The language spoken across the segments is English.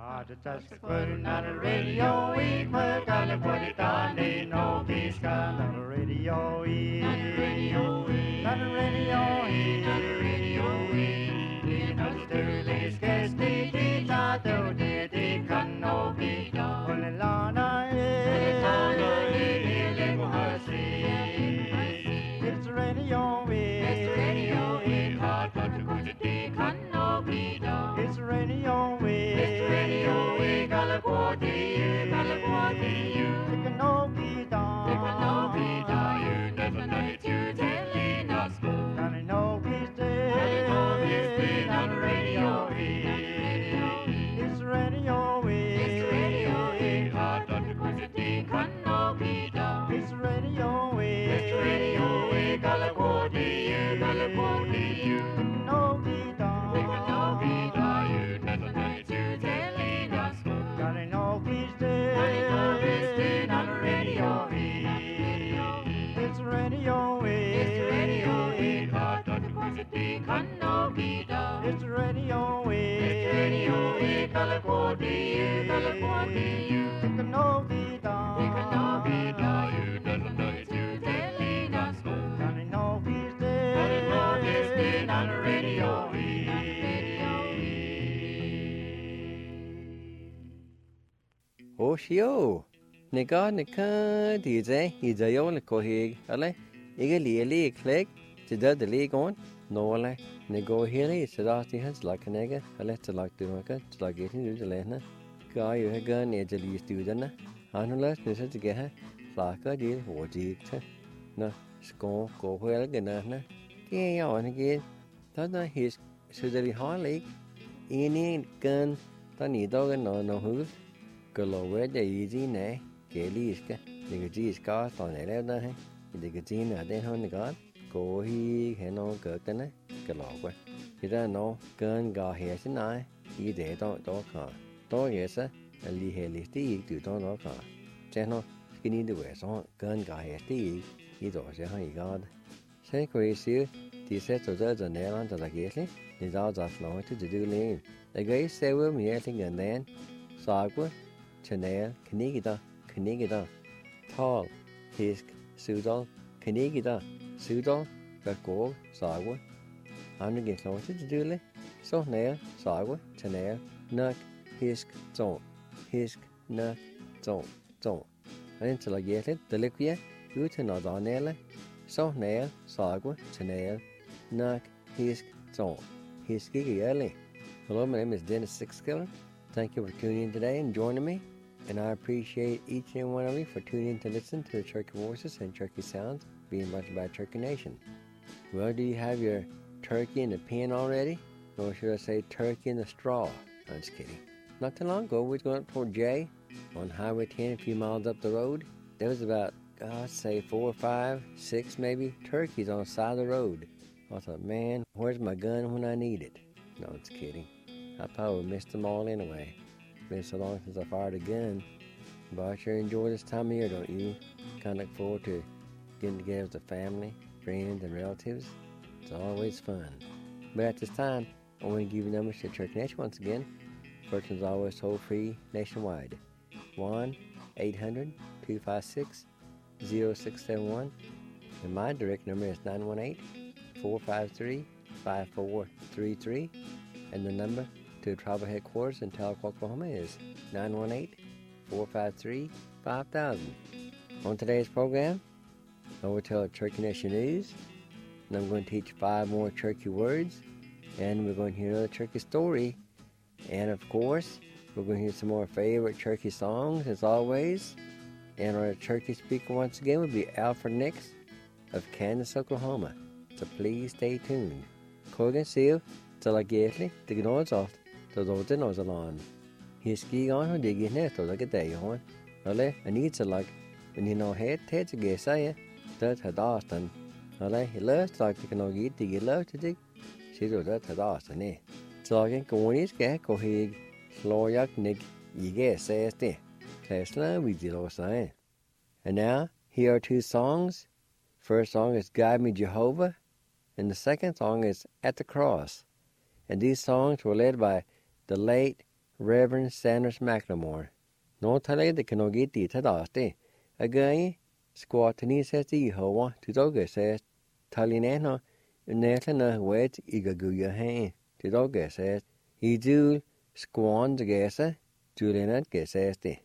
Just putting on the radio, we gotta put it on the no peace, on the radio, on the radio, on the radio, on the radio, you know the dirty sketch, the tato, the canopy, on the lana, it's the radio, it's the radio, hot, but the canopy, it's the radio, it's the radio, we gotta go to you, take a no be down, you never know it, you telling us, gotta know he's dead, on the radio, it's the radio, it's the radio, hot, but the canopy, it's the radio, it's the radio, we gotta go to you, take a no be down, you never know it, you telling us, gotta know he's dead, on the radio, it's the radio, it's the radio, hot, but the canopy, it's the radio, it's the radio, gotta go to you, take a no be down, you never know it, you telling us, gotta know he's dead, on the radio. Oshio, Nika DJ, he's a young cohig, ale, Eagerly click, to the league on, no, ale, Nego here, said Artie has like a nigger, a letter like the market, like getting to the lena. Guy, you have gone near the least student, unless this is to get her, like a deal, or deep. No, score, go well again, Gay on again. That's his Susie Harley, any gun, Tony dog and no who. Go where the easy nay, Gayliska, the G's cast on a leather, the Gazina, then on the god, go he, Heno, Gurtana, Galowa. You don't know, gun got here tonight, he did don't car. Dog yes, sir, a lee haley steak to don't car. Channel, skinny the west on, gun got here steak, he does a honey god. Say crazy, the set of the nail on the gately, the dogs are flowing to the do lane. The great say will me and then, Sagwa. Chanel, Canigida, Tall, Hisk, Sudal, Canigida, Sudal, Gagor, Sagwa. I'm to get closer to Dooley. So nail, Sagwa, Chanel, Nuck, Hisk, Zone, Nuck, Zone. Until I get it, the liquid, you to not on nail. So nail, Sagwa, Chanel, Nuck, Hisk, Zone, Hiski early. Hello, my name is Dennis Sixkiller. Thank you for tuning in today and joining me. And I appreciate each and one of you for tuning in to listen to the Turkey Voices and Turkey Sounds being brought to you by Turkey Nation. Well, do you have your turkey in the pen already? Or should I say turkey in the straw? I'm just kidding. Not too long ago, we was going up toward Jay on Highway 10 a few miles up the road. There was about, I'd say 4 or 5, 6 maybe, turkeys on the side of the road. I thought, man, where's my gun when I need it? No, I'm just kidding. I probably missed them all anyway. Been so long since I fired a gun. But I sure enjoy this time of year, don't you? Kind of look forward to getting together with the family, friends, and relatives. It's always fun. But at this time, I want to give you numbers to Turkey Nation once again. First one's always toll-free nationwide. 1-800-256-0671. And my direct number is 918-453-5433. And the number to tribal headquarters in Tahlequah, Oklahoma is 918-453-5000. On today's program, I will tell Turkey Nation news, and I'm going to teach 5 more turkey words, and we're going to hear another turkey story, and of course, we're going to hear some more favorite turkey songs, as always, and our turkey speaker once again will be Alfred Nix of Kansas, Oklahoma, so please stay tuned. Corgan Seal, till I get it, the gnods off. Så då det nås along. Hiski on who dig in it to like a day on. Ole, I need to like when you know head to get say that had Austin. Ole, he loves like to know get dig love to dig. She do that had Austin eh. So I can go in his gag go hig slow yak nick you get says there. Tesla we did all say. And now here are 2 songs. First song is Guide Me Jehovah, and the second song is At the Cross. And these songs were led by the late Reverend Sanders McLemore. No tale de canogiti tadaste. Again, squatini says the Yehovah to doga says, Talineno, Netlana wet igaguya hain. To doga says, he do squan the gesa, Julianat geseste.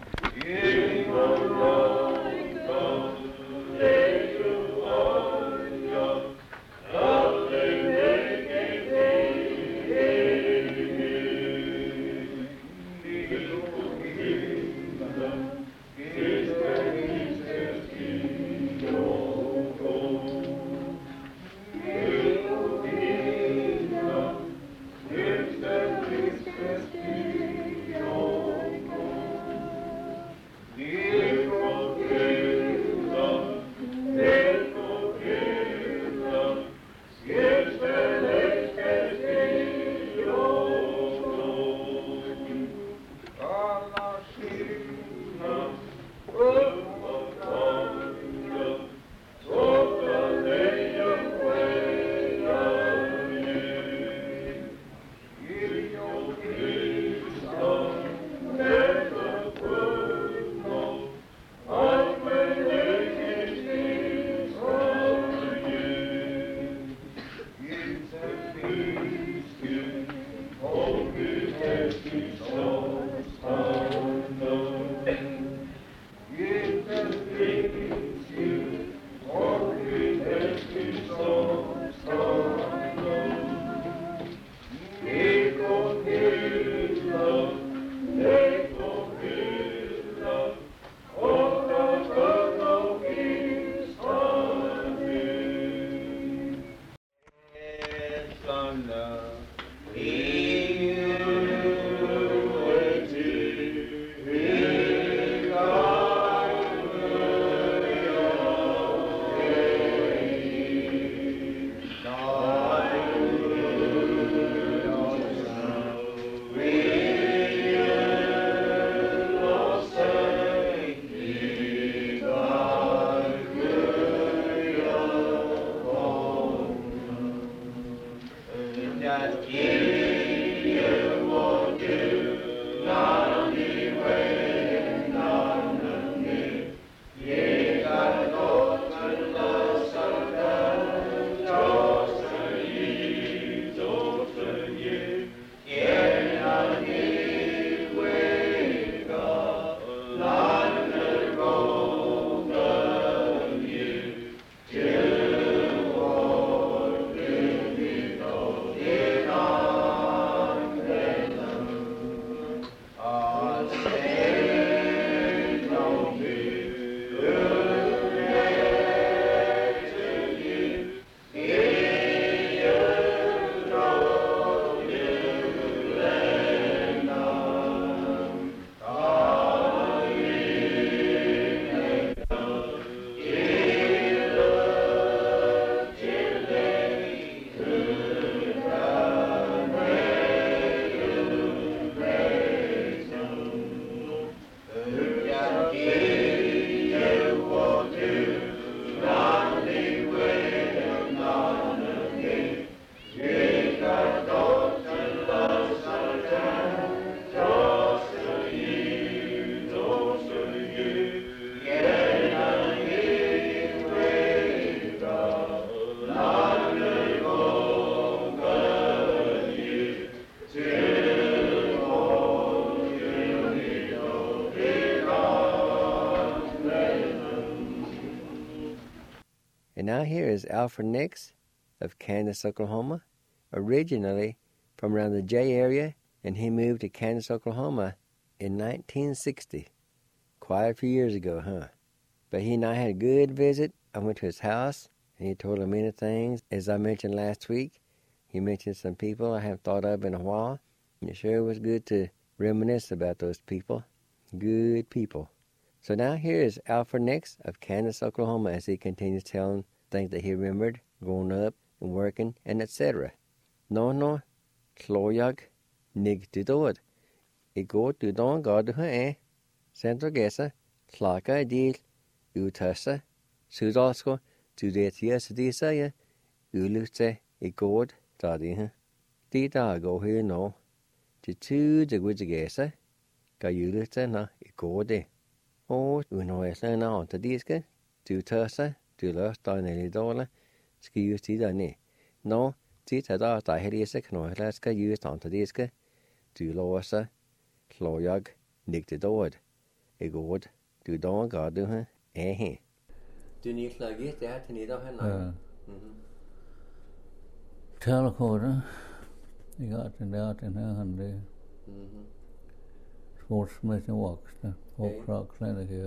And now here is Alfred Nix of Candace, Oklahoma, originally from around the J area, and he moved to Candace, Oklahoma in 1960. Quite a few years ago, huh? But he and I had a good visit. I went to his house, and he told me many things. As I mentioned last week, he mentioned some people I haven't thought of in a while, and it sure was good to reminisce about those people. Good people. So now here is Alfred Nix of Candace, Oklahoma, as he continues telling things that he remembered growing up and working and etc. No, Cloyag, Nig Didod. I går du don God du Centro Gesa, Klaka Dil, Utasa, Sudasko, Tudetias Disaya, Ulute, I God, Dadi, Di da go here no. Til tu de gudjegæse, gør julete na I går det. Og unovæsle na onta diske, du tørse, du løs der ned I dårle, skal just tid der ned. Nå, tid der helise knøjle skal just onta diske, du låse, slåjag, nigte dård. I går, du dår gør du her, her. Du nyslaget det her til niddag her? Ja. Telekortet. Jeg har den her han det. Sportsmæssigt voksne. Hårdkraksene her.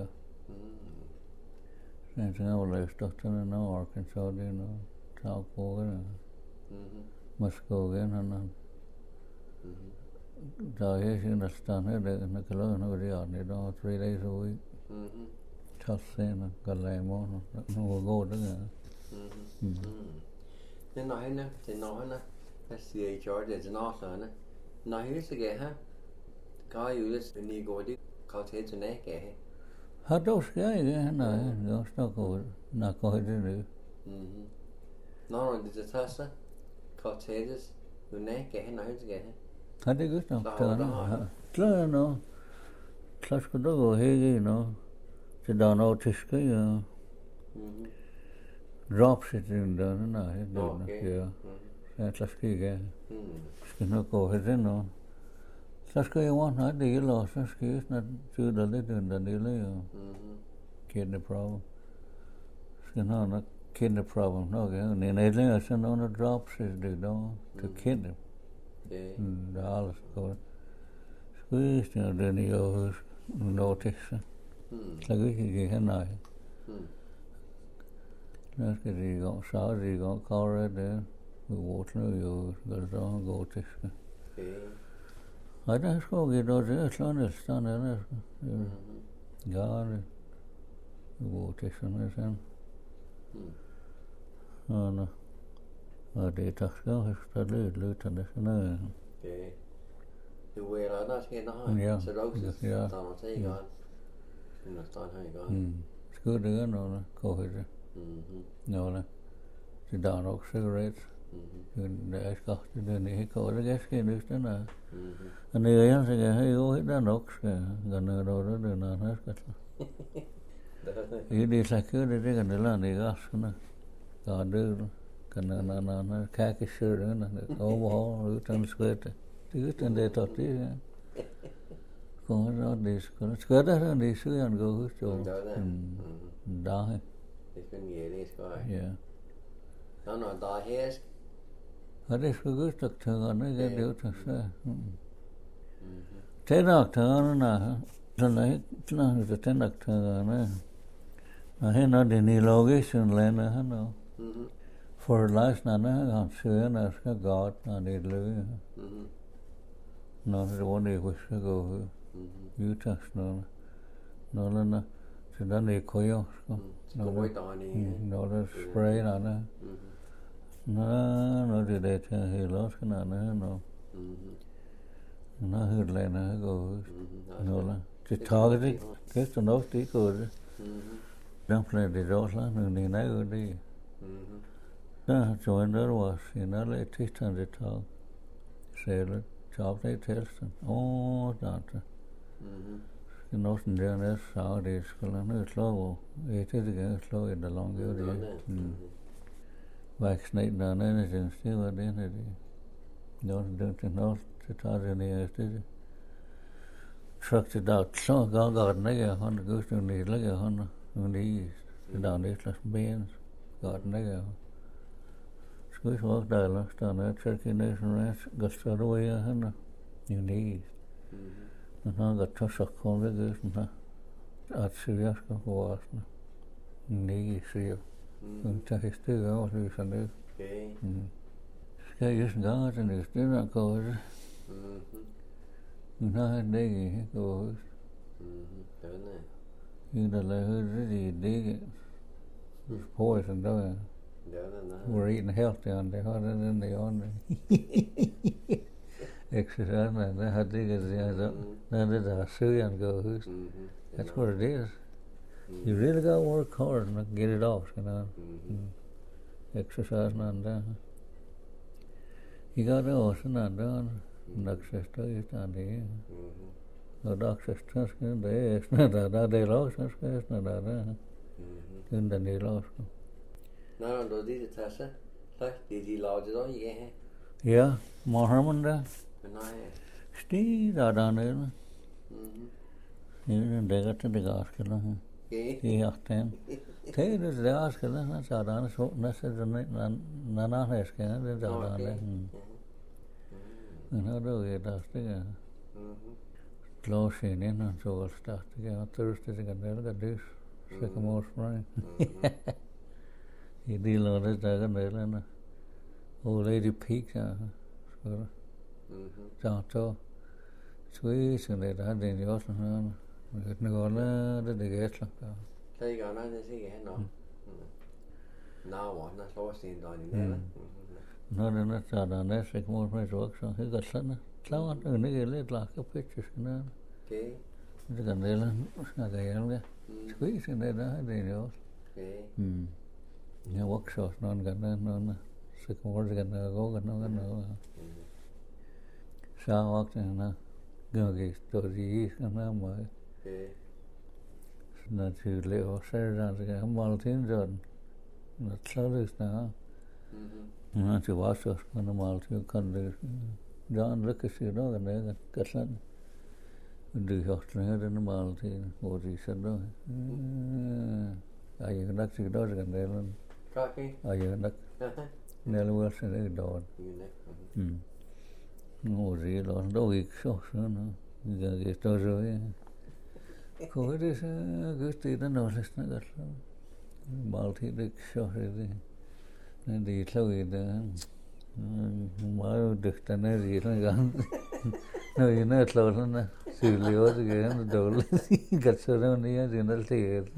Sen så har jeg stått nå Arkansas det nå. Tagpågen. Muskogen han. Da er jeg næsten her det når kalder når det er det da 3 days a week. Tassen galemon nå går det. Men når han hvad siger I George, det er nårslerne. Når han så gør her, gør jules, når I går det, kan til til nægge her. Har du skal ikke, nej, jeg står godt, når går det nu. Når det tager sig, kan til det, når nægge her, når han så gør her. Har det godt nok, klar nå. Klar skal du gå her nå. Til der nå tyske, ja. Drops it in der, nej, ja. Ja, så skal jeg skal nok gå her nå. Så skal jeg want not det eller så skal jeg snart tyde lidt under det der. Kidney problem. Skal nok kidney problem nok ja. Men det er så nogle drops det der til kidney. Det er alles godt. Skal jeg den i år notice. Så kan jeg ikke hen nej. Nu skal det gå så det går køre det. Water jo gør så gå til. Nej, der skal vi da det sådan der. Ja, det går til sådan sådan. Og det tager skal stadig lidt sådan der. Okay. Du er der også her, så luksus, der må tage i gang. Sådan står her i gang. Skal det noget gå det. Nå, det der nok cigarettes. Det er skabt det ikke går det ganske næsten der. Og det er så jeg jo der nok skal gøre noget det når han skal. Det er så kørt det kan det lande gas sådan. Der det kan når kake shirt og overall uden skørt. Det er den der tot det. Kommer det skal der det skal han gå ud så. Der. Det finder jeg det skal. Ja. Når der her Og det skulle godt nok tøngerne, det er jo til sig. Tænder tøngerne, sådan er det tænder tøngerne. Og hen er det i logistikken lande, han er. For lejsnerne, han søger, når skal godt, når det er løbe. Når det var det, vi skal gå udtagsnerne. Når det så den er køjer. Når det sprayer, Nå, det der til hele årskanerne, nå, hudlærerne går ud. Nå, det tager det, det er nok det går det. Den flere det også, men det er jo det. Så en der var sin alle tilstand det tager. Selv, tager det tilstand. Der er det. Det er nok sådan der næste sag, det skulle han ikke slå. Jeg tænkte ikke at slå i det lange, det vaccinate der nede til det var det det. Nå, det nok det tager det ned det. Truck det der så går den ikke han går så ned ligger han og det der det slags ben går den ikke. Skal så der eller der Turkey Nation går så der han you need. Og han går så kom det sådan at syge skal gå også. Nej, syge. Der er stykker over det sådan det. Skal jeg sådan gange til det stykker går det. Men har han det ikke går det. Det der laver det ikke. Poison der. We're eating healthy on the hot and the on. Exercise man, det har det ikke der sygen går hus. That's what it is. You really got to work hard and get it off, you know. Exercise and that. You got to also not done. Naksesta istani. No daksesta skende esna da de los skesna da. Tunda de los. Nå, når det er tasse, så det de laver det også ikke. Ja, Mohammed da. Men nej. Sti da da ne. Det er det gaskela. Ja, ten. Det er det gaskela, na sadana så næste nana hæske, det er sadana. Men då är det stiga. Kloshin innan så var startiga Thursday kan det dus. Så kan man spray. I delar det där med Old Lady Peak så. Så Swiss och det hade ju också någon. Det några det gäsla. Det går när det sig här nu. Var när slår sin då i det. Nå den er der næste ikke mål med også. Det er sådan. Klarer det ikke lidt lagt op pictures sådan. Okay. Det kan det snakke jeg med. Squeeze det der det er også. Okay. Jeg workshops nogle gange nogle så kommer det kan gå noget. Så også når jeg står i sådan noget. Okay. Naturligt og så er det meget ting sådan. Når det er Ja, det var så normalt. Jeg kan det. John Lucas, you know, and I got something. And the hospital had a normal thing. What he said, no. I can actually do it, and then I can never was a dog. No, real or no week, so no. You can get those away. It is a good thing to know, listener. Multi-dick shot, det klog det meget dygtigere i den gang. Når jeg er klog sådan sygelig også igen og dårligt. Godt så det er det er det.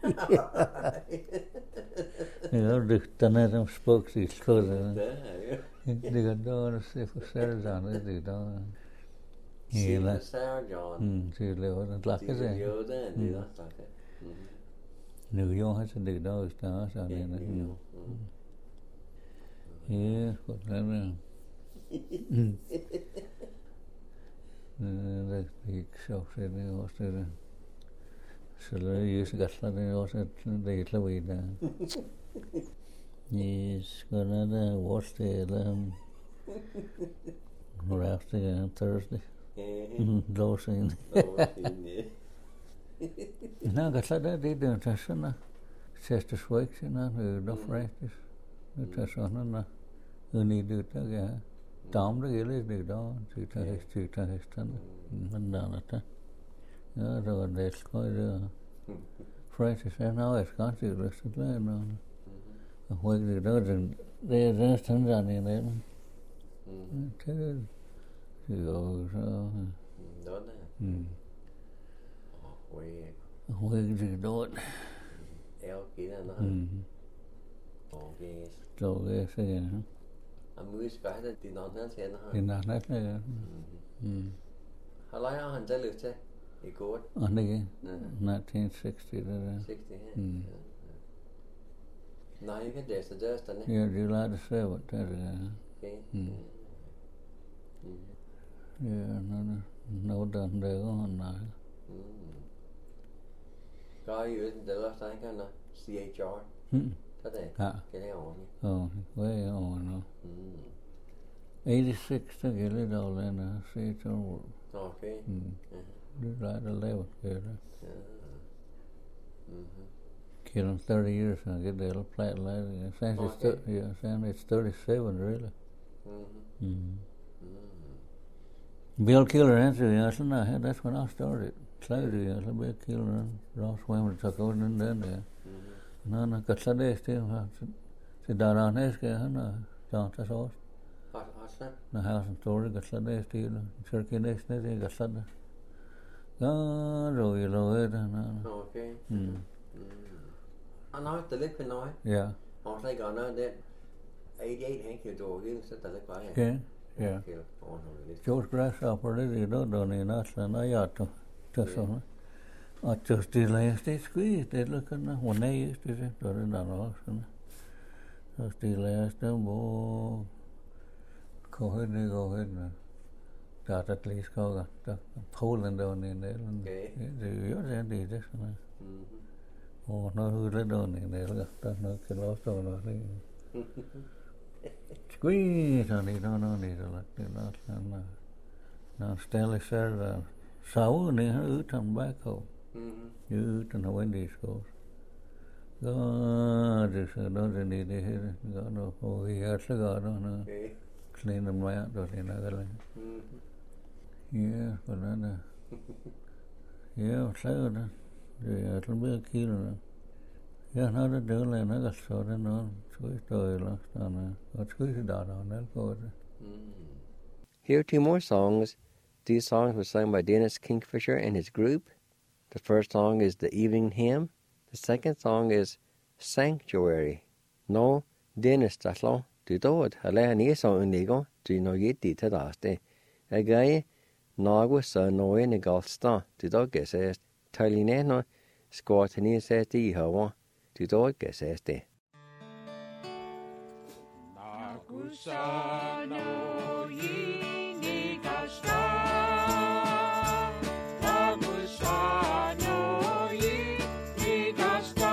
Jeg er dygtigere som spokes klog det. Det kan da se for selv sådan det der. Hele John. Sygelig også lakker sig. Jo det er det der lakker. Nu jo har så det der også sådan det. Ja, godt det. Det er ikke sjovt, det er også det. Så det er jo så godt, det er også det er klart i det. Yes, godt er det worst eller after Thursday. Låsing. Nå, godt det er sådan. Siste week, sådan no practice. Det er sådan det der dam det gælder det der tyta hesten men der ja der var det skøj der Francis er nu er ganske lyst til nå og hvor det der det er sådan der nede det jo så hvor det der Okay. Så det så ja. Og mus gør det din anden til her. Det er nok ja. Har lejer han det lyst til i går? Og det er 1960 det der. 60 ja. Nej, ikke det så der står Ja, det lader det se hvad der er. Okay. Ja, nå der og nej. Gør I jo det der står ikke noget CHR. Det er ordentligt. Way on no. 86 der gælder der Lena CHR. Okay. Det lader det lave det. Killing 30 years and get the little plant later. It's 37 really. Bill Killer answered the answer. That's when I started. Cloudy, I was a big killer. Ross Wayman took over and then there. No, got Sunday still. Så der er næste han så der så. Når han står der Sunday still. Cirka næste det er Sunday. Ja, rồi det. Okay. Han har det lidt på noget. Ja. Og så går noget der. 88 han kan jo hele så der lidt bare. Ja. Ja. George Grasshopper det då ni nästan jag då så. Att just det läste skit det luckan hon är just det då det där också. Så det läste bo kohen. that at least called Poland down in there. You're the this. Oh, no, who let down in there? That's no kill off down. Squeeze on it, no need to let it out. Now, Stanley said, Sao near out and back home. You to know when these goes. God, this don't need to hear it. God, no, he has to go on. Clean them right out in another. Yeah, but then, yeah, so that. Yeah, it'll be a kilo. Yeah, another deal, and I got started on Swiss toy last time. What's good on that? Here are two more songs. These songs were sung by Dennis Kingfisher and his group. The first song is The Evening Hymn. The second song is Sanctuary. No, Dennis Taslo, du dod, eller ni så unigo, du no yeti tadaste. A guy, Nagwa sa noe ne galsta, du dod gesest. Talineno, squatini sesti hawa, du dod geseste. Nagusa no yini gasta. Nagusa no yini gasta.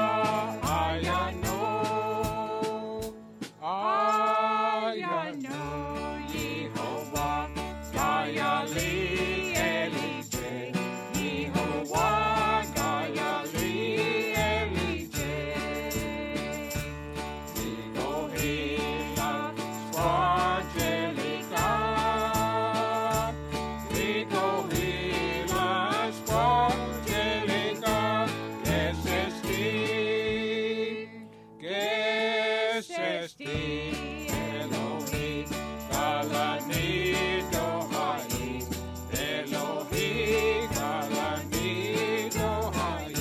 Ayano, Yehovah, Gayali Elite, Yehovah, Gayali Elite. Nigohila, Squadrilica, Nigohila, Squadrilica, Gesesti, Elohim, Galanito Hai, Elohim, Galanito Hai.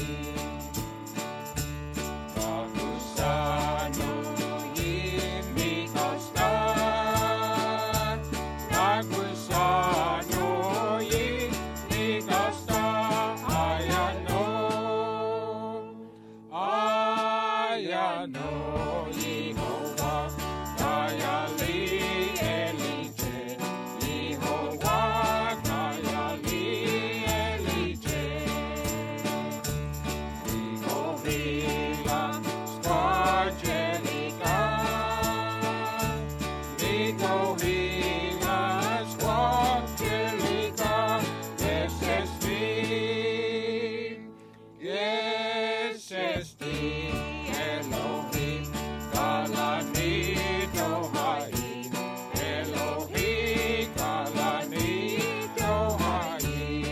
Nagusano yimi kasta, Nagusano yimi kasta, Ayano, Yehovah, Gayali Elite, Yehovah, Gayali Elite. Nigohila, Squadrilica, Nigohila, Squadrilica, Gesesti, Elohim, Galanito Hai, Elohim, Galanito Hai.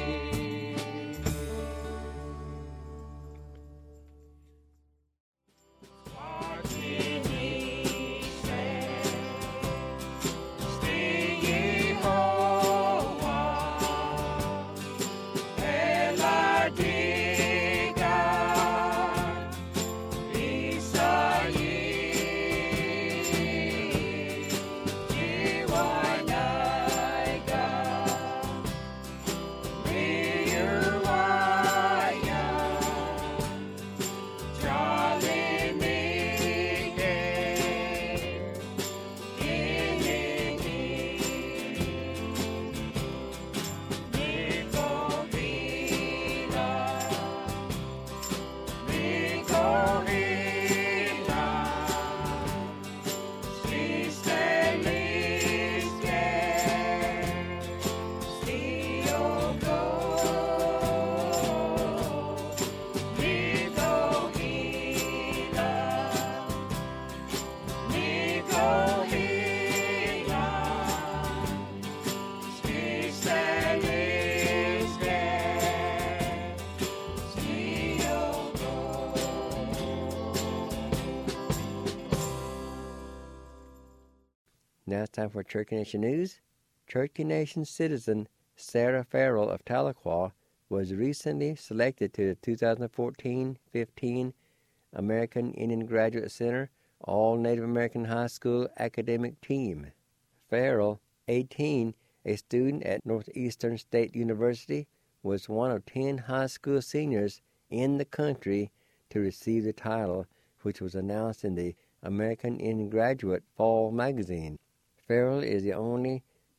Now it's time for Cherokee Nation News. Cherokee Nation citizen Sarah Farrell of Tahlequah was recently selected to the 2014-15 American Indian Graduate Center All Native American High School academic team. Farrell, 18, a student at Northeastern State University, was one of 10 high school seniors in the country to receive the title, which was announced in the American Indian Graduate Fall magazine. Farrell is the only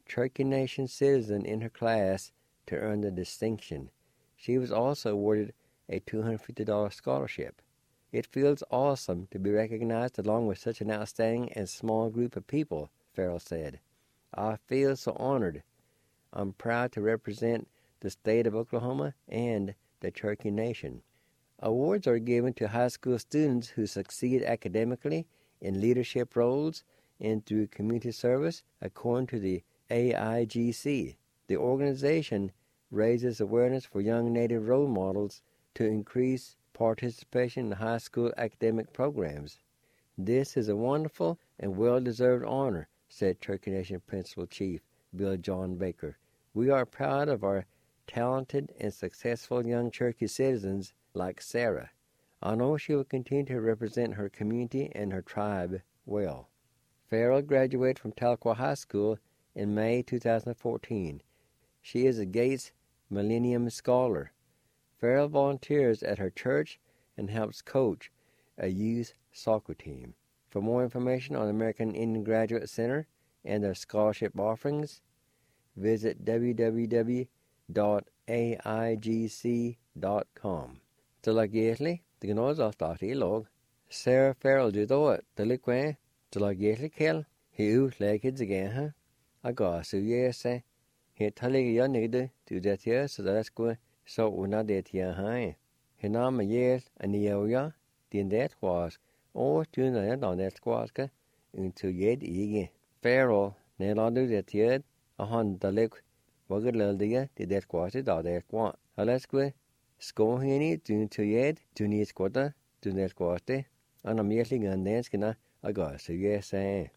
Cherokee Nation citizen in her class to earn the distinction. She was also awarded a $250 scholarship. It feels awesome to be recognized along with such an outstanding and small group of people, Farrell said. I feel so honored. I'm proud to represent the state of Oklahoma and the Cherokee Nation. Awards are given to high school students who succeed academically, in leadership roles, and through community service, according to the AIGC. The organization raises awareness for young Native role models to increase participation in high school academic programs. This is a wonderful and well-deserved honor, said Cherokee Nation Principal Chief Bill John Baker. We are proud of our talented and successful young Cherokee citizens like Sarah. I know she will continue to represent her community and her tribe well. Farrell graduated from Tahlequah High School in May 2014. She is a Gates Millennium Scholar. Farrell volunteers at her church and helps coach a youth soccer team. For more information on the American Indian Graduate Center and their scholarship offerings, visit www.aigc.com. Talagietli, the Gnoza Stati Log, Sarah Farrell Judo, Talique, Talagietli Kel, Hiu Leggids again, Agasu Yese, He Taligia Nigde, to that year, so that's good, so una det ya high. Hinam a year, and Yoya, the that was, or to the end on that squaska, into yet igi. Farrell, Neladu that yet, a hun Dalik, Waggaldia, the that quasi da that quant. Alasque, Skohini, to yet, to need squatter, to that quasti, and I'm yelling and dancing, I got so yes,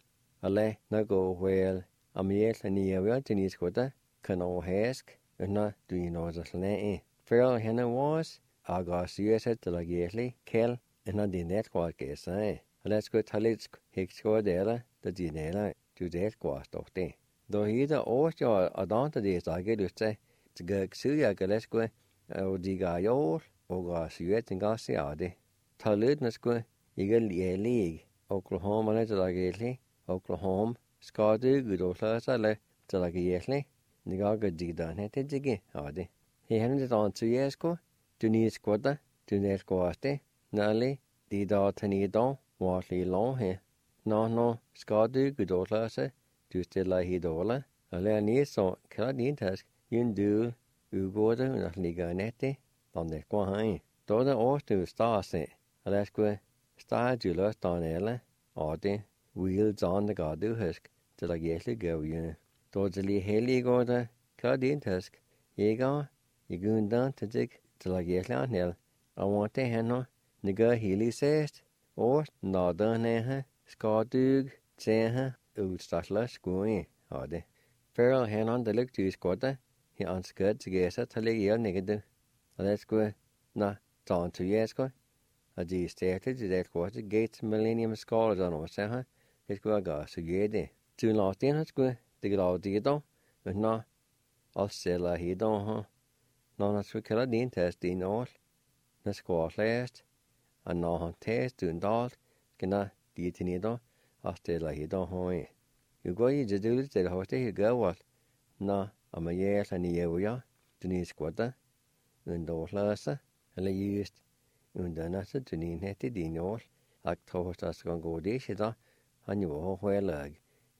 Ale, na go well, I'm yet and Yoya to need squatter, can all hask, and not do you know the slang. Farrell Hannah was, I got so yes at the Lagietli, Kel, and I did that quite guess, Let's go Talits, Hickscore Della, the Dinella, to that quast of day. Though he the old your adont days, I get to say, to go Suya Galesque, or the guy old, or got Suet and Garciade. Talut Nasque, Eagle League, Oklahoma, Lagietli, Oklahoma, Scotty, good old Lassale, to Lagietli, the Gaga Digdan had it again, Ade. He handed it on 2 years ago, to need squatter, to net quaste, Nally, the Dartanidon, Watley long here. No, Scotty, good old Lasse, to still like he dollar, a learned so Canadian task, you do, Ugoda, and a liga nette, on the quahin. Though the oars to star set, Alaska, star Julas Donella, Ode, wheels on the Gardu husk, till I get to go you. Though the Lee Haley go the Canadian task, ye go, you go down to dig till I get on hill. I want to handle, Nigga Healy says, or Northern Scotdug, Seha, Udstatler, Squee, Ode. Farrell hand on the look to his quarter, he unscurred to get a year nigga. Let's go, na, down 2 years ago. A G stated that quarter Gates Millennium Scholars on Osaha, it's go a gas a year. 2 last in has go, the Glaudido, but no, I'll sell a he don't, no, that's what Canadian test in all. The squat last, and no han test doing dalt, gonna detinido, after la he don't hoy. You go you just do it, the host you go what? No, I'm a year and a year, to need squatter, and those lassa, and I used, and the nasa to need netted in all, like toast us going go dish it, and you all where leg.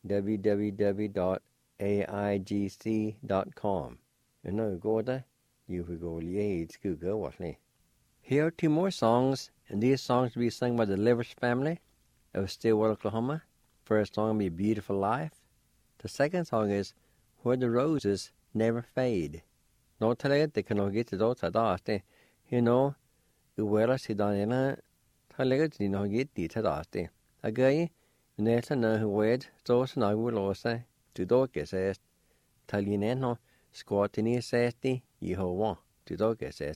www.aigc.com. And now go there, you will go liaise, go what me. Here are 2 more songs, and these songs will be sung by the Livers family of Stillwater, Oklahoma. First song will be Beautiful Life. The second song is Where the Roses Never Fade. No tell they can get the daughter daste. You know, Uwera Sidanina, Talega did not get the tadaste. A guy, Neta no who wed, so snug will also, to doke says, Talineno, squatini sesti, Yehovah, to doke says.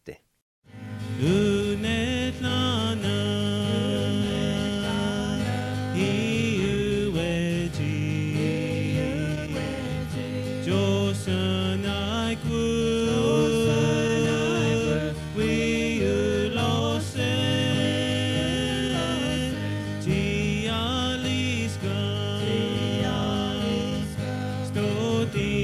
Unet lana, iueti, Josanai good, we lost Tialiska, Stoti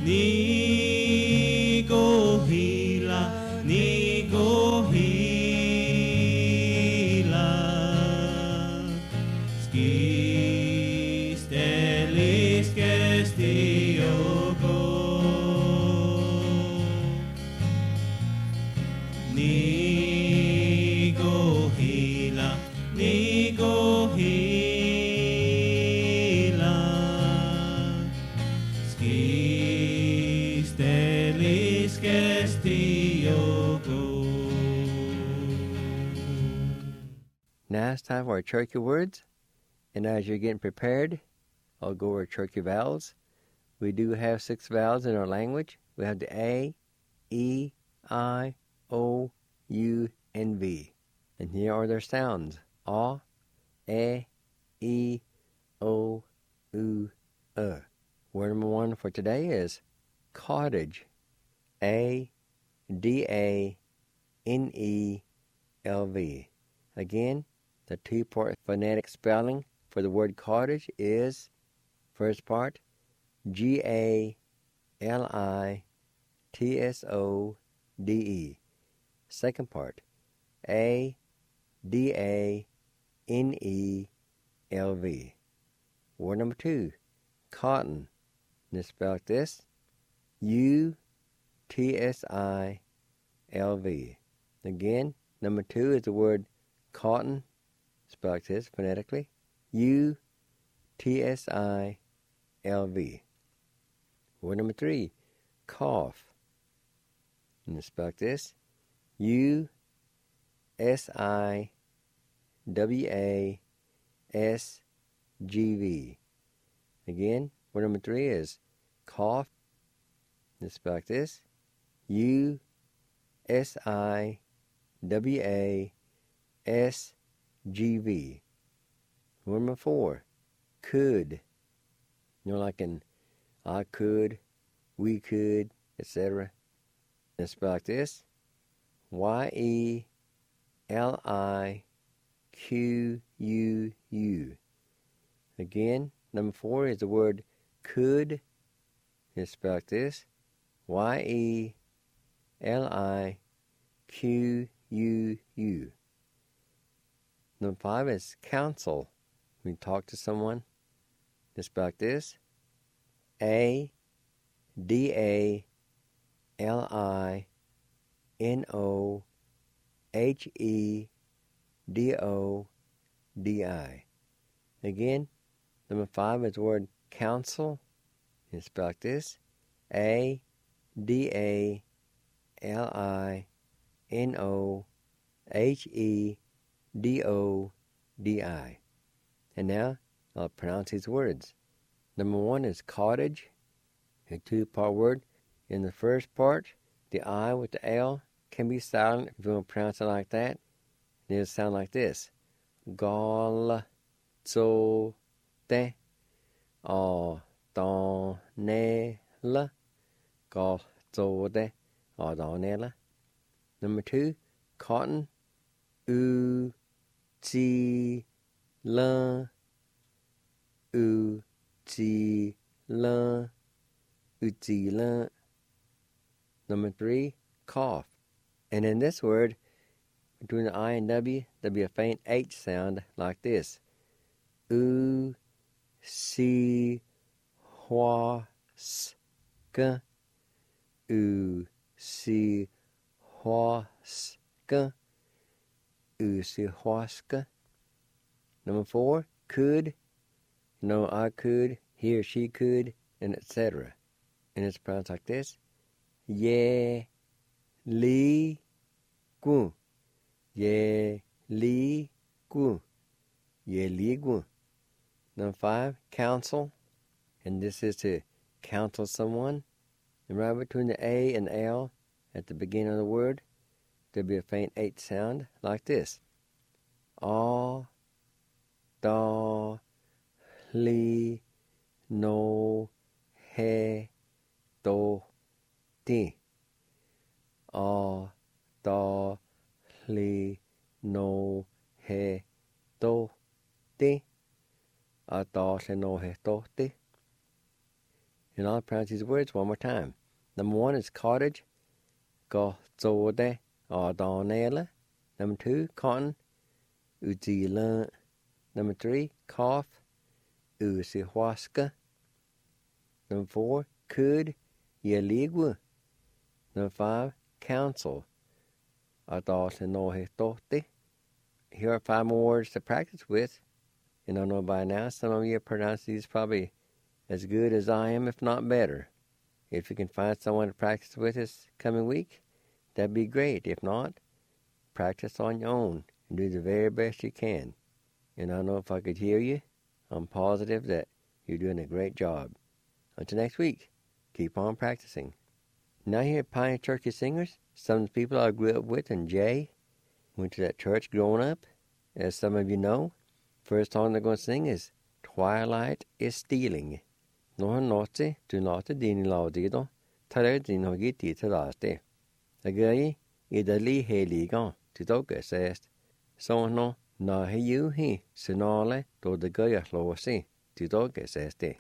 ni go hila, ni go hila. Ski stelis gestio go. Ni go hila, ni go hila. Ski stelis gestio go. Now it's time for our Cherokee words. And as you're getting prepared, I'll go over Cherokee vowels. We do have 6 vowels in our language. We have the A, E, I, O, U, and V. And here are their sounds. A, E, O, U, Word number 1 for today is cottage. A-D-A-N-E-L-V. Again, the 2-part phonetic spelling for the word cottage is, first part, G-A-L-I-T-S-O-D-E. Second part, A-D-A-N-E-L-V. Word number 2, cotton. And it's spelled like this, U-T-S-I-L-V. Again, number 2 is the word cotton, spelled like this phonetically, U-T-S-I-L-V. Word number 3, cough. And it's spelled like this, U-S-I-W-A-S-G-V. Again, word number 3 is cough. And it's spelled like this, U-S-I-W-A-S-G-V. Word number 4, could. Like in I could, we could, etc. And it's spelled like this, Y-E-L-I-Q-U-U. Again, number 4 is the word could. It's spelled like this, Y-E-L-I-Q-U-U. Number 5 is counsel. We talk to someone. It's spelled like this, A-D-A-L-I-N-O-H-E-D-O-D-I. Again, number 5 is the word counsel. It's spelled like this, A-D-A-L-I-N-O-H-E-D-O-D-I. And now, I'll pronounce these words. Number 1 is cottage, a 2-part word. In the first part, the I with the L can be silent if you want to pronounce it like that. And it'll sound like this, Gol, zo, te, don, ne, la, gol, zo, te, don, ne, la. Number 2, cotton, u, ji, la, u, ji, la, u, ji, la. Number 3, cough. And in this word, between the I and W, there'll be a faint H sound like this. U, si, hua, ska. U, si, hua, ska. U, si, hua, ska. Number 4, could. I could, he or she could, and etc. And it's pronounced like this. Ye, li, gu. Ye, li, gu. Ye, li, gu. Number 5, counsel. And this is to counsel someone. And right between the A and L at the beginning of the word, there'll be a faint H sound like this. Ah, da, li, no, he, do, ti. Ah, da, li, no, he, do, ti. Ah, da, li, no, he, do, ti. And I'll pronounce these words one more time. Number 1 is cottage, gothode, donela. Number 2, cotton, udzilan. Number 3, cough, usihuasca. Number 4, could, yeligua. Number 5, counsel, adolinohetote. Here are 5 more words to practice with. And I know by now some of you pronounce these probably as good as I am, if not better. If you can find someone to practice with this coming week, that'd be great. If not, practice on your own and do the very best you can. And I know if I could hear you, I'm positive that you're doing a great job. Until next week, keep on practicing. Now here at Pioneer Church of Singers, some of the people I grew up with and Jay went to that church growing up. As some of you know, first song they're going to sing is Twilight is Stealing. No noche du notte dini laudido, tare dino giti tadaste. Agay idali heligan to doga says. So no na hiu he sinale do the gaya losi to doga says de.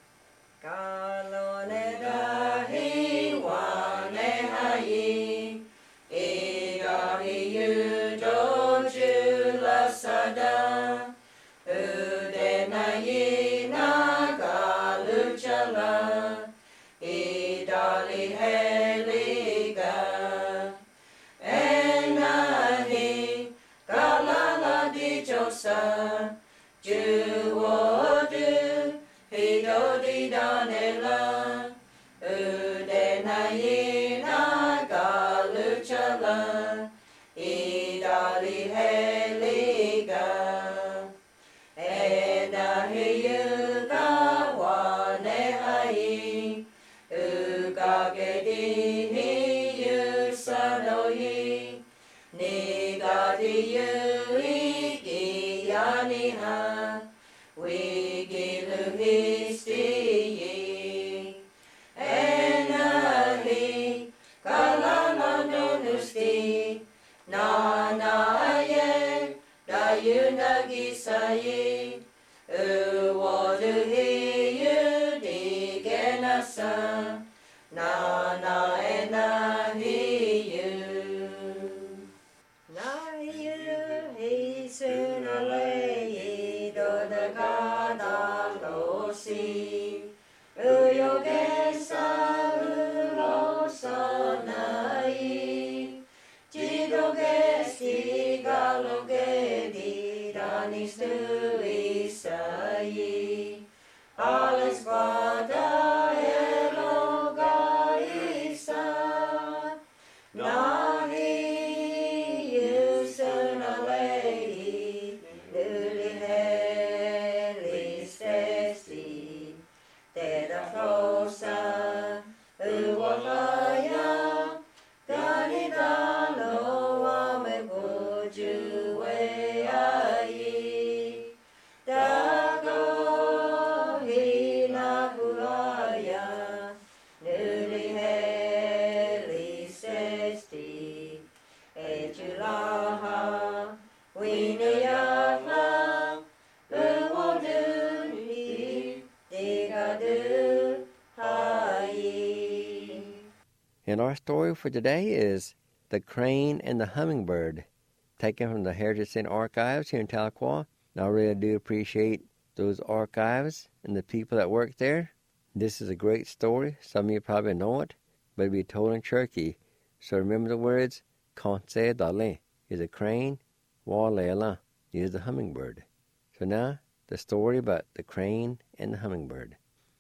And our story for today is The Crane and the Hummingbird, taken from the Heritage Center Archives here in Tahlequah. I really do appreciate those archives and the people that work there. This is a great story. Some of you probably know it, but it'll be told in Cherokee. So remember the words, Conse Dale is a crane, Walela is the hummingbird. So now, the story about the crane and the hummingbird.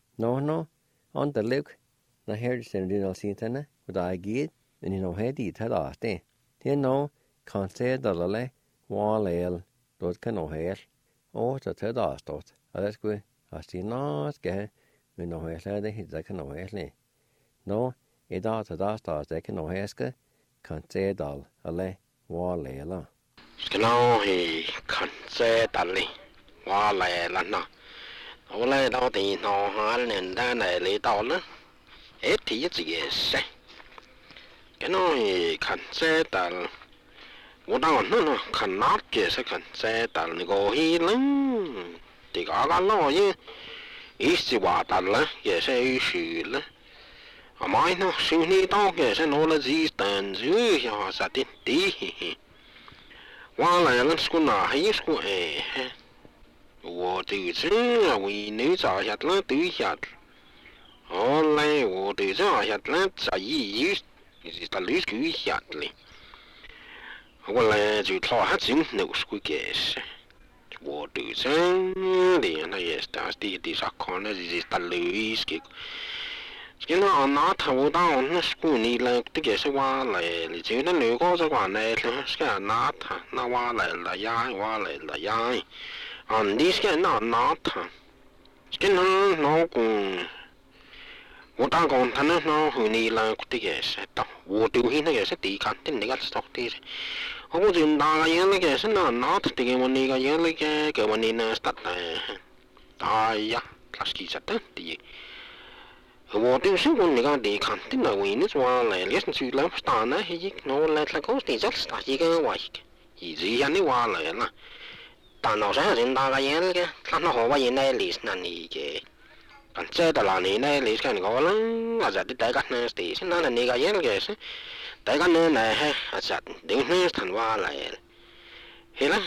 No, on the look, na Heritage Center din al sintana, with I get, and hedi tadaste. No, Conse Dale, Walel, dot canohel, or the tadastot. That's good. I see not get, we know where they hit the canohel. No, it ought to dastas they can oheska, Conse Dal, ale, Walela. Snow he Conse Dale, Walela no. Ole đâu thì nó hóa nên ta này lấy tao nữa hết thì gì sẽ cái nó khẩn xe tal我当那看哪些是看xe tal你个去了thì có cái lo chứ isti vaatalla ja se ysyllä. Amaino syni toke sen olla ziistan syy ja satitti. Vaalajan skuna hisku ei. Wo tự chứ vì nữ giả hạt là tự hạt. Ole wo tự chứ hạt là giả ý ý ta lý cứ hạt li. Ole chỉ thọ hạt chính nữ sku kes. Wo tự chứ liền là ta đi sa con là ta lý cái. Cái nó nó thầu tao nó sku ni là cái cái sao qua lại chỉ nó nữ có sao qua này cái nó qua lại là yai qua lại là yai. Đi cái nó cái nó cũng我打工他那后年啦，这个是到我丢弃那个是地看，那个是到底是，我就打个样那个是那这个我那个样那个我那那是打哎呀，他是其实的地，我就是我那个地看，那为那说来，连去了打那些，我来那个地就是打一个外个，以前人的话来了，但老是人打个样那个，他那好话人来历史那里个。Còn chơi tao là này lấy cái này có lắm, à giờ đi tới các nơi thì xin nói là này cái gì cái gì, tới các nơi này hay à giờ đến nơi thành hoa lại, thì là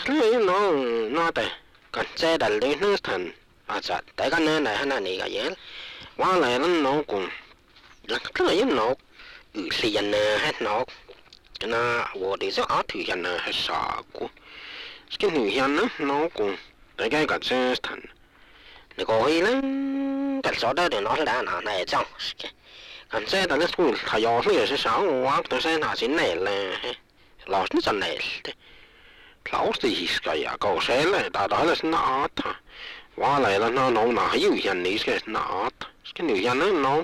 nó tới, còn chơi tao đến nơi thành, à giờ tới các nơi này hay là này cái gì, hoa lại nó cũng là cái gì nó, thì dân hết nó, cho nên tôi thì sẽ ở thì dân hết sợ của, cái người dân nó cũng tới cái chơi thành. Nó có gì lắm, cái số đó thì nó là nào này trong, còn xe đó là cũng thay đổi cái sự sống của tôi sẽ là chính này là lót nó chân này, lót thì cái cầu xe là đã đó là nó thôi, qua lại là nó là hay nhiều hiện này cái nó, cái nhiều hiện nó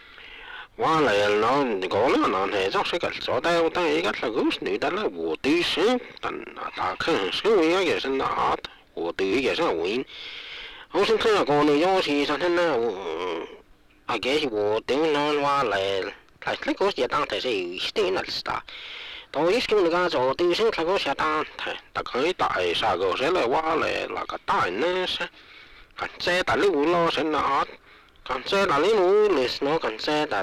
qua lại nó có nó này trong cái số đó cái là gốc này đó là vô tư sinh, thành ta không sinh với cái sinh nó, vô tư cái sinh nguyên. Ông sinh khởi là con này do thì sao thế nào à cái thì bộ tiếng nó qua lại lấy có gì đang thấy gì tiếng là sao tôi ít khi người ta cho tôi sinh khởi có gì đang thấy ta khởi tại sao có sẽ lại qua lại là cái tai nữa sẽ còn xe tại lúc lo sẽ nó còn xe là lúc nó còn xe tại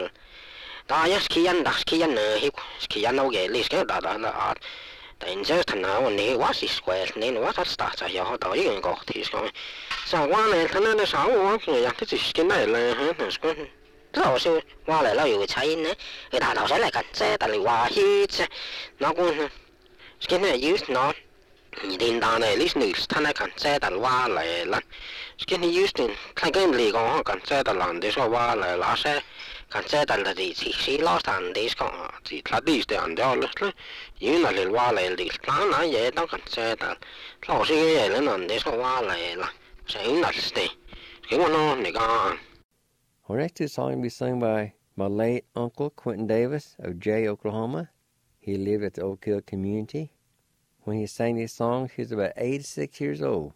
ta nhất khi ăn đặc khi ăn nữa khi ăn đâu cái lịch cái đó là tại giờ thằng nào này quá xí square nên quá thật ta sẽ hiểu đó những cái thì sao sao qua này thằng nó sao quá người ta thích cái này là hả nó đó là qua lại là有才呢người ta đầu sẽ lại cần xe tại qua hi chứ nó cũng cái này use nó điện đàn này list news thằng này cần xe tại qua lại là cái này use cái này còn cần xe tại làm để cho qua lại là xe cần xe tại là gì chỉ lo thằng để có chỉ là đi để ăn đó là những là liền qua lại thì nó nói vậy đó cần xe tại lo xe cái này nó để cho qua lại là sẽ là gì cái nó này con. Our next two songs will be sung by my late uncle Quentin Davis of Jay, Oklahoma. He lived at the Oak Hill community. When he sang these songs, he was about 86 years old.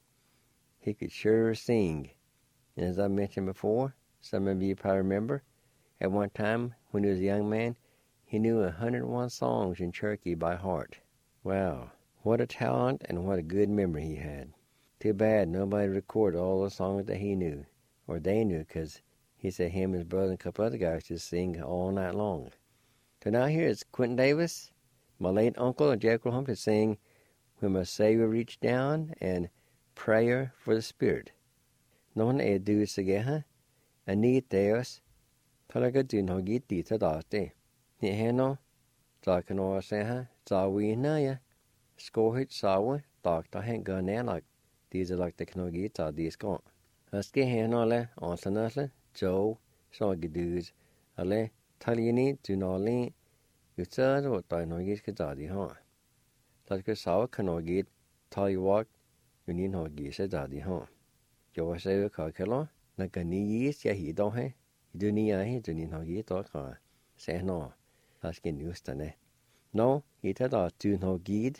He could sure sing. And as I mentioned before, some of you probably remember, at one time when he was a young man, he knew 101 songs in Cherokee by heart. Wow, what a talent and what a good memory he had. Too bad nobody recorded all the songs that he knew, or they knew, because he said him and his brother and a couple other guys just sing all night long. So now here is Quentin Davis, my late uncle of Jay, Oklahoma, to sing When My Savior Reached Down and Prayer for the Spirit. Non e du sigeha, ani Deus, talaga du no giti ta dati. Ni heno, ta kano seha, ta we na ya, skohit sawa, tak ta hen ganelag. These are like the kano gita, these gone. Aske heno le, onsanasle, Joe, Sogidus, Ale, Taliani, Dunolin, Utsad, or Dinogis Kadadi, huh? Like a sour canogid, Taliwak, Unin Hogis, a daddy, huh? Joe say a carcelo, like a knees, ya he don't he, Dunia, he Dunin Hogit or car. Say no, asking Newstone. No, he had a Dunogid,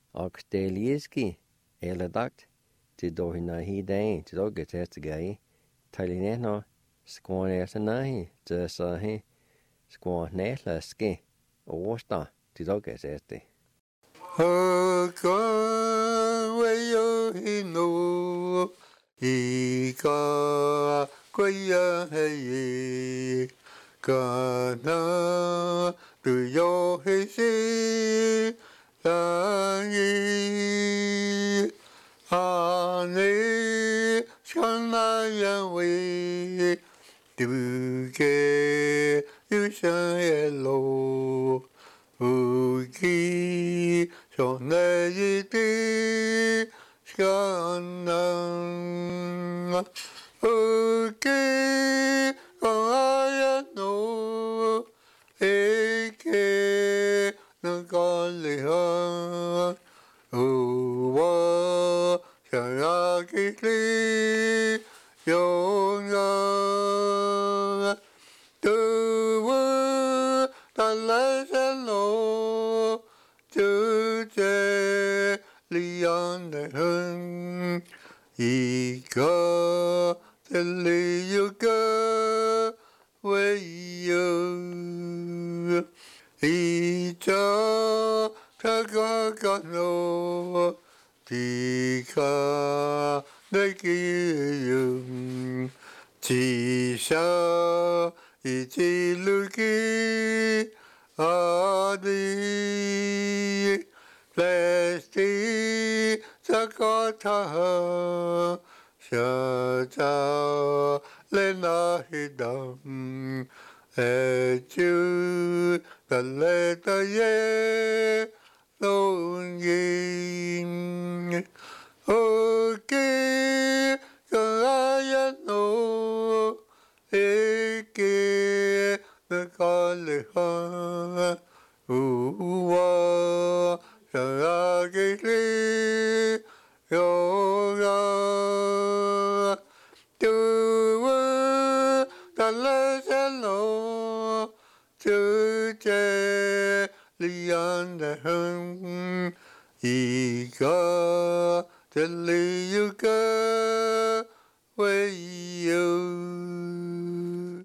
Oxdeliski, Eladuct, to do hina he dane, to dog get at the guy, Talineno. Squan er nahi, sahi, squan nehlaski, osta, tidoges este. Haka wayo hino, ika quaya hay kana tự do hay si ani ani shana we tu ke yu shan lo uki shona yiti shana uki kaya no eke no kaliha uwa shayakili yonga tuwa talasalo tuje liyan ika teliyuka weyu ija takakano tika nekiyu jisha ijiluki adi Lesti Sakata Shata Lenahidam Eju Kaleta Ye Longin Oki Kayano Eke Nakaleha Uwa Shagakili Yoga Tuwa Talasalo Tuje Liandaham Ika Teliyuka Wayu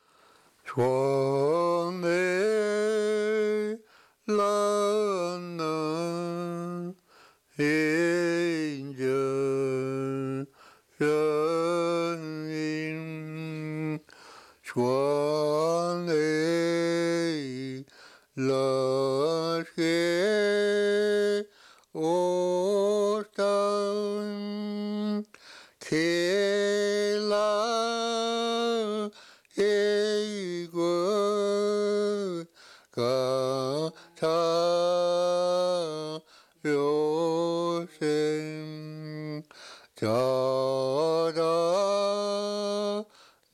Swame Lana Angel Shining Swane Lashe Ostan Kela Egwa Kata Yosem Jada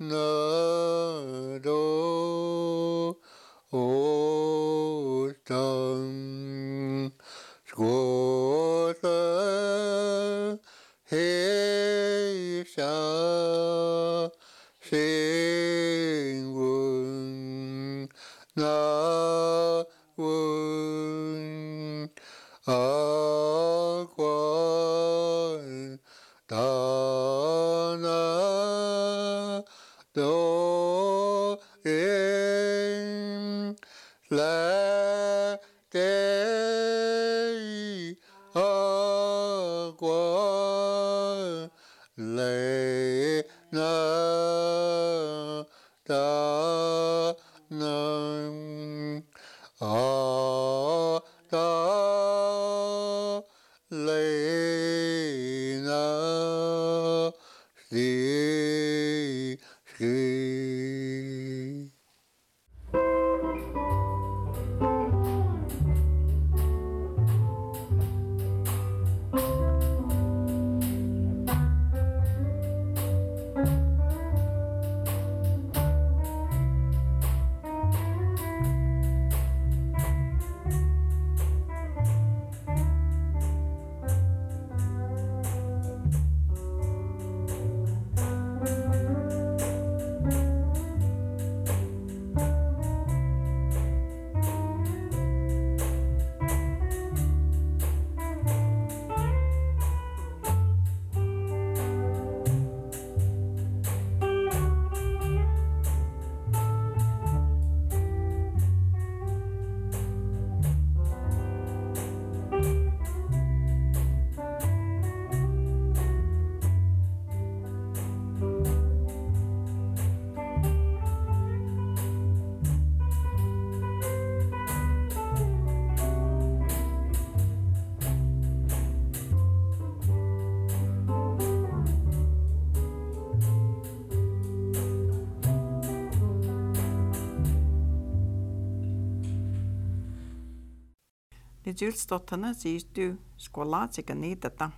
Nado Ostan Skota Heisha Singwun Na Wun Aquan Dana Do In La Day Aquan Le Na Da Nam Da Le Na Si Si Hijulstottana siistu skolaatika niitata.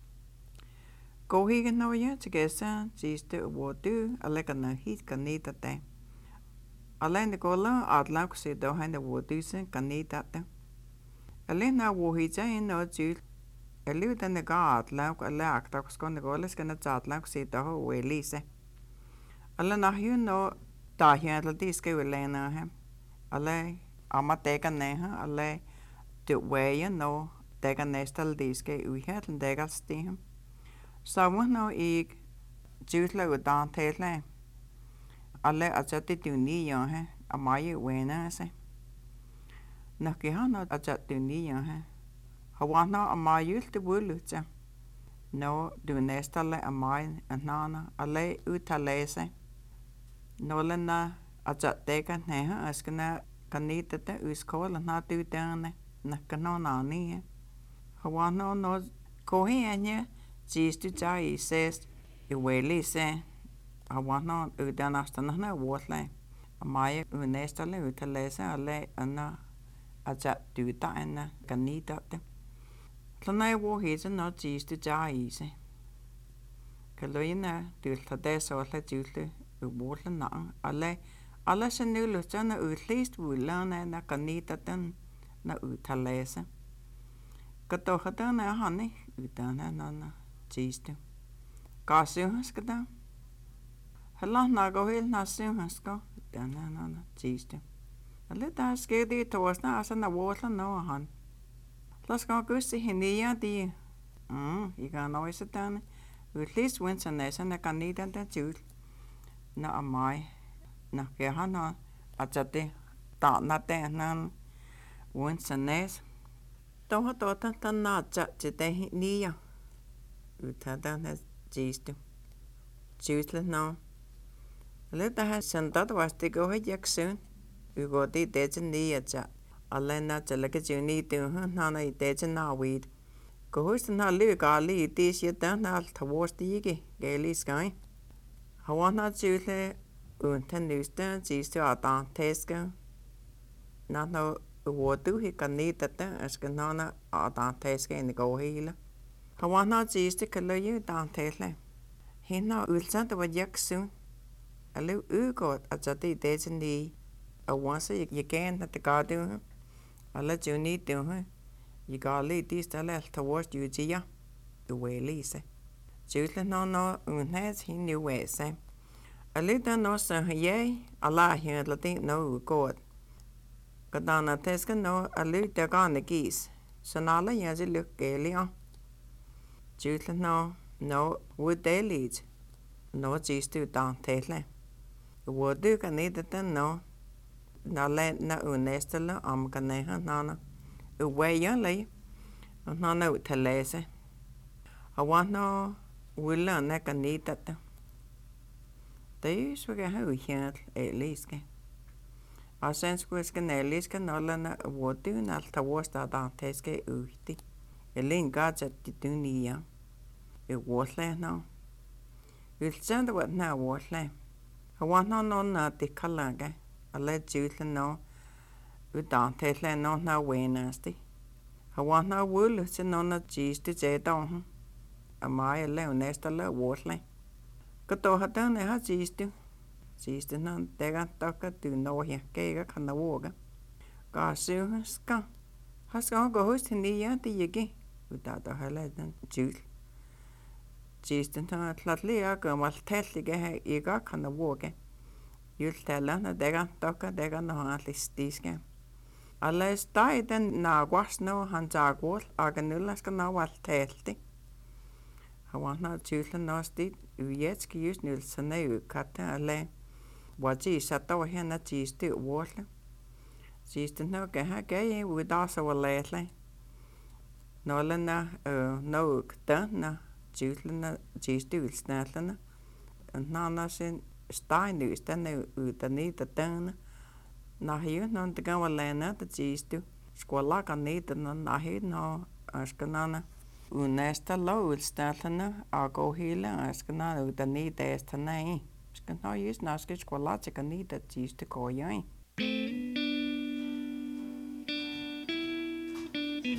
Kohiga noja tigesa siistu wodu alekana hitka niitate. Alleen de kola adlaukse dohan de wodusen kan niitate. Alleen na wohija in no jul. Eliu den de ga adlauk alle aktakskon de goles kan het adlaukse doho welise. Alle nahju no dahian la diske welena hem. Alle amma tega neha alle de weje no tega nestal diske uhetlen degal stihem. Samu no ik jutla udan tele. Alle ajati tuni yahe amaye wena se. Nakiha no ajati tuni yahe. Hawana amayul te bulutja. No du nestalle amay nana alle utalese. No lena ajatega neha askana kanitata uskola na tutane nakano nani. Hawana no kohi anya jistu jai ses iweli se. Hawana udanastana na wotle. Amaya unestalle utalese alle anna ajatuta anna kanitata. Lana wohisa no jistu jai se. Kaloina dulta desola jultu uwola na alle se nuluta na utlist wulana na kanitatan na utalese. Katohata na hani utana na jistu. Kasuhas kada. Hala na gohil na suhas ko utana na jistu. Alle ta skedi toasna asa na wola no han. Las gaan gusti hinia die. Ik ga nooit zitten. Utlis winsen nesa na kanida da jul. Na amai. Na kehana ajate ta na te nan winsen nes. Toho tota ta na jate hinia. Utada na jistu. Jusle no. Leta ha sentado vasti go jaksun. Ugoti dejen nia ja. Alle na jalaka juni tu nana iteje na weed. Kohus na ligali itis yeta na tawos digi gaily sky. Hawana jule unten nusta jistu atan teska. Na no wodu hi kanitata askanana atan teska in go hila. Hawana jistu kaloyu dan tesle. Hina ulsanta wa jaksun. Alu ugot ajati iteje ni. Awansa yeken na te gadu. Alla juni tuha. Yigali distale al tawos yujia. Uwelise. Jutla no unhes hi nu wese. Alita no sa ye. Alla hi lati no god. Kadana teska no alu dagana gis. Sanala yazi luk gelia. Jutla no wood no jistu dan tele. Wodu kanidata no. Nale na unestala amkaneha nana. Uweya lay. Nana utalese. Hawana willa na kanitata. Deus wega hu hiat eliske. Asenskueske neliske nala na wodu na tawosta danteske uhti. Elin gadget dunia. Wotle no. Ulsanda wat na wotle. Hawana no na tikalaga. Alle jutla no udan tesla no na wenasti. Hawana wulu se no na jistu jedon. Amaya le unesta le wotle. Kato hatan ha jistu. Jistu na tega taka tu no ya kega kana woga. Kasu ska. Haska go host ni ya ti yegi. Udada hala dan jul. Jistu na tlatlia go mal teslige ha iga kana woga. Jultellana dega no atlistiske. Alle staiden na guasno han jagwol aganulaska na waltelti. Hawana julta no sti ujetski just nulsane ukata alle. Waji satawa hena jisti wolle. Jisti no gaha gaye udasa walele. Nolana no ukta na julta jisti ulsnallana. Nana sin Stein stenne utanita tana. Nahiu non te gawalena te jistu. Skola kanita no nahi no askanana. Unesta lo ulstalana ago hila askanana utanita estanai. Skana just naske skola te kanita jistu koyai.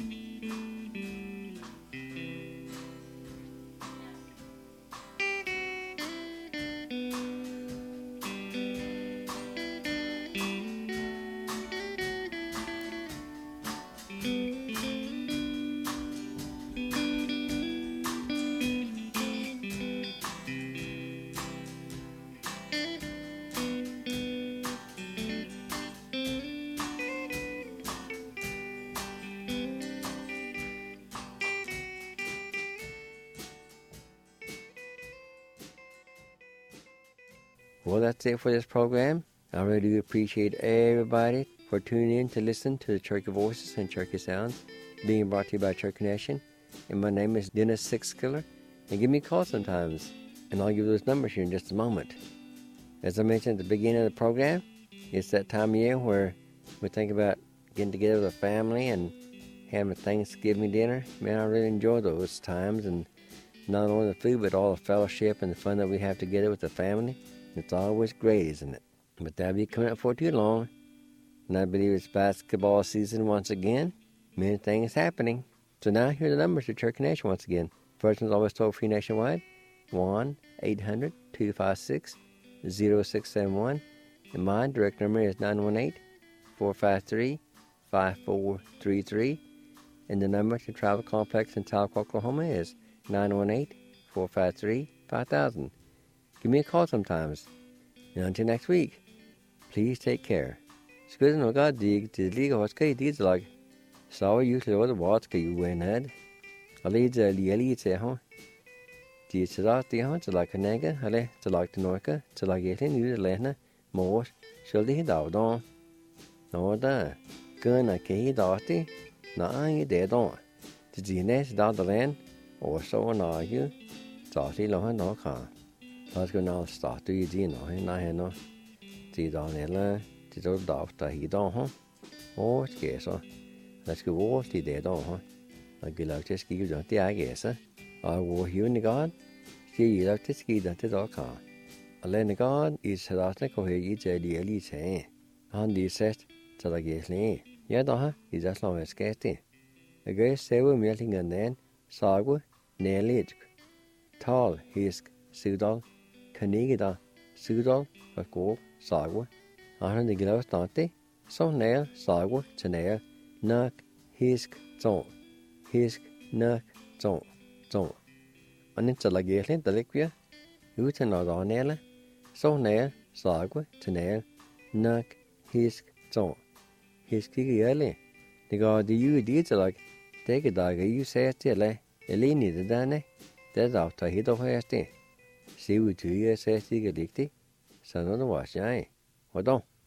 Well, that's it for this program. I really do appreciate everybody for tuning in to listen to the Cherokee Voices and Cherokee Sounds being brought to you by Cherokee Nation. And my name is Dennis Sixkiller. And give me a call sometimes, and I'll give you those numbers here in just a moment. As I mentioned at the beginning of the program, it's that time of year where we think about getting together with a family and having a Thanksgiving dinner. Man, I really enjoy those times, and not only the food, but all the fellowship and the fun that we have together with the family. It's always great, isn't it? But that'll be coming up for too long. And I believe it's basketball season once again. Many things happening. So now here are the numbers to Cherokee Nation once again. First one's always toll free nationwide. 1-800-256-0671. And my direct number is 918-453-5433. And the number to Travel Complex in Tahlequah, Oklahoma is 918-453-5000. Give me a call sometimes. And until next week, please take care. Skød når jeg dig til lige hos kæde dit slag. Så er jeg til at være skal jo en ad. Og lige lige til ham. De til at det han til at knække, eller til at knække, til at give en ny lande, mor, skal det dag da. Nå da, kun at kæde dati, nej det da. Det de næste dag der land, og så når jeg, så til at han nok har. Jeg skal nå starte i din og nej nå. Det der eller det der der i dag han. Og skal så. Jeg skal være til det der han. Jeg vil lade til skive det er ikke så. Og hvor hivende godt. Skal I lade til skive det der kan. Og længe godt i sæderne kan jeg i til lige til. Han de sæt til at give slæge. Ja da har I der slår jeg skæste. Jeg gør selv meldingen den. Sagu nærligt. Tal hisk sydal. Kanigida sydal og gå sagu. Han det glæder stadig. Så nær sagu til nær. Nok hisk så. Hisk nok så. Og den til at give lidt der ligger. Uden noget nærle. Så nær sagu til nær. Nok hisk så. Hisk ikke gjerne. Det går det jo det til at det ikke der jo sæt til at lade. Alene i det der ne. Det der tager helt over her sted. Se ud til at sæt ikke rigtigt. Så når det var jeg. Og då